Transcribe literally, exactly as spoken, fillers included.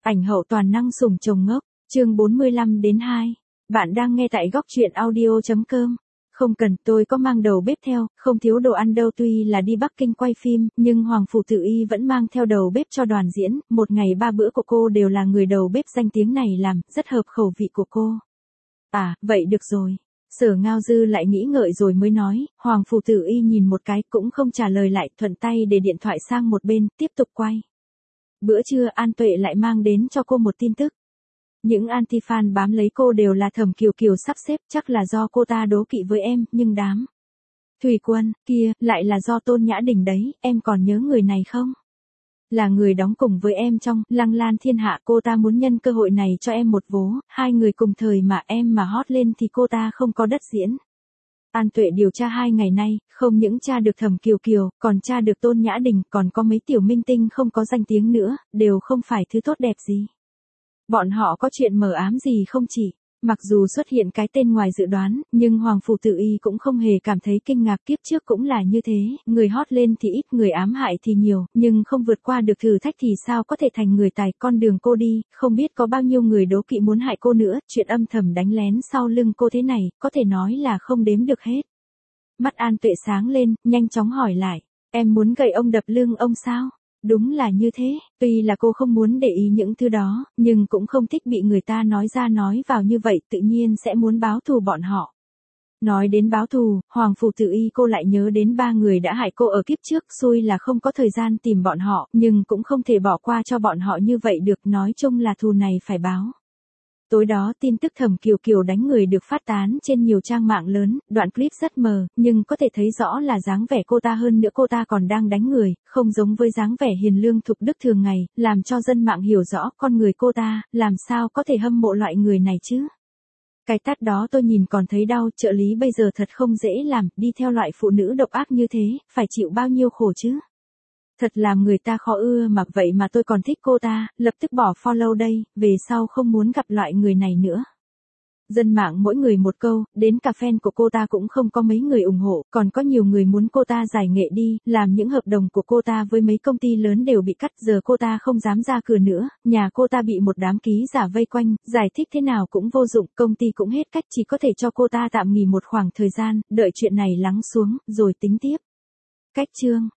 Ảnh hậu toàn năng sủng chồng ngốc, chương bốn mươi lăm đến hai. Bạn đang nghe tại góc truyện audio.com. Không cần, tôi có mang đầu bếp theo, không thiếu đồ ăn đâu. Tuy là đi Bắc Kinh quay phim, nhưng Hoàng Phủ Tử Y vẫn mang theo đầu bếp cho đoàn diễn, một ngày ba bữa của cô đều là người đầu bếp danh tiếng này làm, rất hợp khẩu vị của cô. À, vậy được rồi. Sở Ngao Dư lại nghĩ ngợi rồi mới nói, Hoàng Phủ Tử Y nhìn một cái cũng không trả lời lại, thuận tay để điện thoại sang một bên, tiếp tục quay. Bữa trưa An Tuệ lại mang đến cho cô một tin tức. Những anti-fan bám lấy cô đều là Thẩm Kiều Kiều sắp xếp, chắc là do cô ta đố kỵ với em, nhưng đám Thủy Quân kia lại là do Tôn Nhã Đình đấy, em còn nhớ người này không? Là người đóng cùng với em trong Lăng Lan Thiên Hạ, cô ta muốn nhân cơ hội này cho em một vố, hai người cùng thời mà em mà hot lên thì cô ta không có đất diễn. An Tuệ điều tra hai ngày nay, không những tra được Thẩm Kiều Kiều, còn tra được Tôn Nhã Đình, còn có mấy tiểu minh tinh không có danh tiếng nữa, đều không phải thứ tốt đẹp gì. Bọn họ có chuyện mờ ám gì không chỉ, mặc dù xuất hiện cái tên ngoài dự đoán, nhưng Hoàng Phủ Tử Y cũng không hề cảm thấy kinh ngạc, kiếp trước cũng là như thế, người hot lên thì ít, người ám hại thì nhiều, nhưng không vượt qua được thử thách thì sao có thể thành người tài. Con đường cô đi, không biết có bao nhiêu người đố kỵ muốn hại cô nữa, chuyện âm thầm đánh lén sau lưng cô thế này, có thể nói là không đếm được hết. Mắt An Tuệ sáng lên, nhanh chóng hỏi lại, em muốn gậy ông đập lưng ông sao? Đúng là như thế, tuy là cô không muốn để ý những thứ đó, nhưng cũng không thích bị người ta nói ra nói vào như vậy, tự nhiên sẽ muốn báo thù bọn họ. Nói đến báo thù, Hoàng Phủ Tử Y cô lại nhớ đến ba người đã hại cô ở kiếp trước, xui là không có thời gian tìm bọn họ, nhưng cũng không thể bỏ qua cho bọn họ như vậy được, nói chung là thù này phải báo. Tối đó tin tức Thẩm Kiều Kiều đánh người được phát tán trên nhiều trang mạng lớn, đoạn clip rất mờ, nhưng có thể thấy rõ là dáng vẻ cô ta, hơn nữa cô ta còn đang đánh người, không giống với dáng vẻ hiền lương thục đức thường ngày, làm cho dân mạng hiểu rõ con người cô ta, làm sao có thể hâm mộ loại người này chứ. Cái tát đó tôi nhìn còn thấy đau, trợ lý bây giờ thật không dễ làm, đi theo loại phụ nữ độc ác như thế, phải chịu bao nhiêu khổ chứ. Thật làm người ta khó ưa mà, vậy mà tôi còn thích cô ta, lập tức bỏ follow đây, về sau không muốn gặp loại người này nữa. Dân mạng mỗi người một câu, đến cả fan của cô ta cũng không có mấy người ủng hộ, còn có nhiều người muốn cô ta giải nghệ đi, làm những hợp đồng của cô ta với mấy công ty lớn đều bị cắt, giờ cô ta không dám ra cửa nữa, nhà cô ta bị một đám ký giả vây quanh, giải thích thế nào cũng vô dụng, công ty cũng hết cách, chỉ có thể cho cô ta tạm nghỉ một khoảng thời gian, đợi chuyện này lắng xuống, rồi tính tiếp. Cách chương